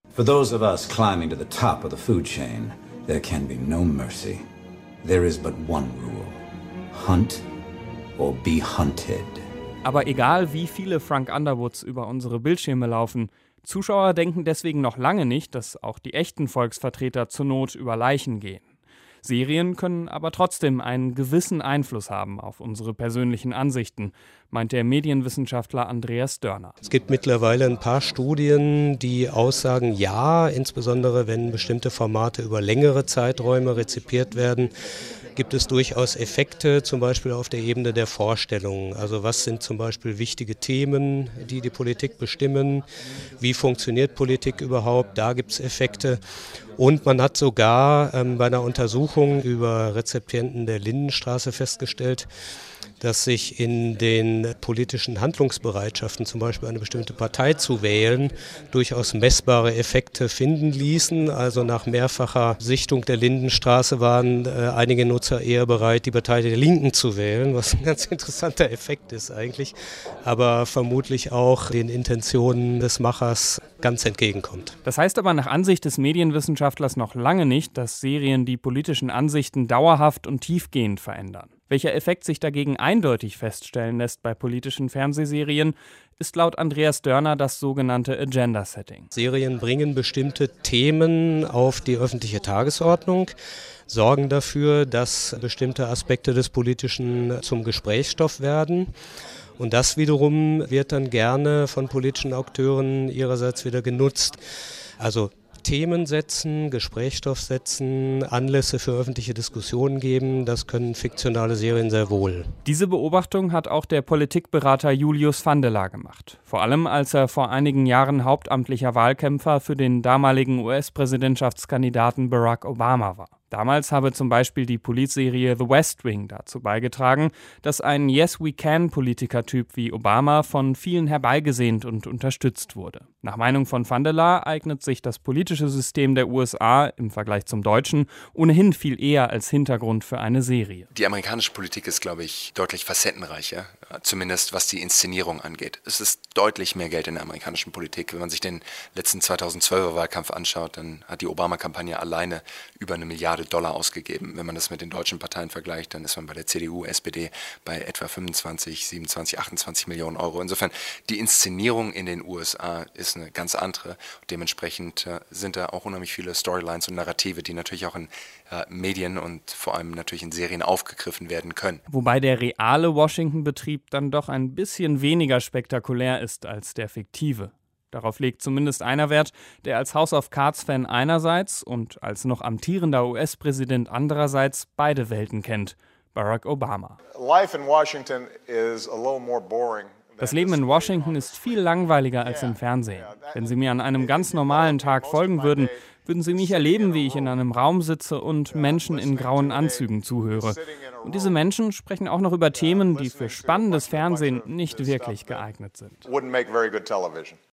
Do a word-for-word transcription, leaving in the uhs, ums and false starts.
For those of us climbing to the top of the food chain, there can be no mercy. There is but one rule. Hunt or be hunted. Aber egal, wie viele Frank Underwoods über unsere Bildschirme laufen, Zuschauer denken deswegen noch lange nicht, dass auch die echten Volksvertreter zur Not über Leichen gehen. Serien können aber trotzdem einen gewissen Einfluss haben auf unsere persönlichen Ansichten, meint der Medienwissenschaftler Andreas Dörner. Es gibt mittlerweile ein paar Studien, die aussagen, ja, insbesondere wenn bestimmte Formate über längere Zeiträume rezipiert werden, gibt es durchaus Effekte, zum Beispiel auf der Ebene der Vorstellungen. Also was sind zum Beispiel wichtige Themen, die die Politik bestimmen? Wie funktioniert Politik überhaupt? Da gibt es Effekte. Und man hat sogar ähm, bei einer Untersuchung über Rezipienten der Lindenstraße festgestellt, dass sich in den politischen Handlungsbereitschaften, zum Beispiel eine bestimmte Partei zu wählen, durchaus messbare Effekte finden ließen. Also nach mehrfacher Sichtung der Lindenstraße waren äh, einige Nutzer eher bereit, die Partei der Linken zu wählen, was ein ganz interessanter Effekt ist eigentlich, aber vermutlich auch den Intentionen des Machers ganz entgegenkommt. Das heißt aber nach Ansicht des Medienwissenschaftlers noch lange nicht, dass Serien die politischen Ansichten dauerhaft und tiefgehend verändern. Welcher Effekt sich dagegen eindeutig feststellen lässt bei politischen Fernsehserien, ist laut Andreas Dörner das sogenannte Agenda-Setting. Serien bringen bestimmte Themen auf die öffentliche Tagesordnung, sorgen dafür, dass bestimmte Aspekte des Politischen zum Gesprächsstoff werden. Und das wiederum wird dann gerne von politischen Akteuren ihrerseits wieder genutzt. Also Themen setzen, Gesprächsstoff setzen, Anlässe für öffentliche Diskussionen geben, das können fiktionale Serien sehr wohl. Diese Beobachtung hat auch der Politikberater Julius Vandela gemacht. Vor allem, als er vor einigen Jahren hauptamtlicher Wahlkämpfer für den damaligen U S-Präsidentschaftskandidaten Barack Obama war. Damals habe zum Beispiel die Politserie The West Wing dazu beigetragen, dass ein Yes-We-Can-Politikertyp wie Obama von vielen herbeigesehnt und unterstützt wurde. Nach Meinung von Vandela eignet sich das politische System der U S A im Vergleich zum deutschen ohnehin viel eher als Hintergrund für eine Serie. Die amerikanische Politik ist, glaube ich, deutlich facettenreicher, zumindest was die Inszenierung angeht. Es ist deutlich mehr Geld in der amerikanischen Politik. Wenn man sich den letzten zweitausendzwölfer Wahlkampf anschaut, dann hat die Obama-Kampagne alleine über eine Milliarde Dollar ausgegeben. Wenn man das mit den deutschen Parteien vergleicht, dann ist man bei der C D U, S P D bei etwa fünfundzwanzig, siebenundzwanzig, achtundzwanzig Millionen Euro. Insofern, die Inszenierung in den U S A ist eine ganz andere. Dementsprechend äh, sind da auch unheimlich viele Storylines und Narrative, die natürlich auch in äh, Medien und vor allem natürlich in Serien aufgegriffen werden können. Wobei der reale Washington-Betrieb dann doch ein bisschen weniger spektakulär ist als der fiktive. Darauf legt zumindest einer Wert, der als House of Cards-Fan einerseits und als noch amtierender U S-Präsident andererseits beide Welten kennt: Barack Obama. Das Leben in Washington ist viel langweiliger als im Fernsehen. Wenn Sie mir an einem ganz normalen Tag folgen würden, würden Sie mich erleben, wie ich in einem Raum sitze und Menschen in grauen Anzügen zuhöre. Und diese Menschen sprechen auch noch über Themen, die für spannendes Fernsehen nicht wirklich geeignet sind.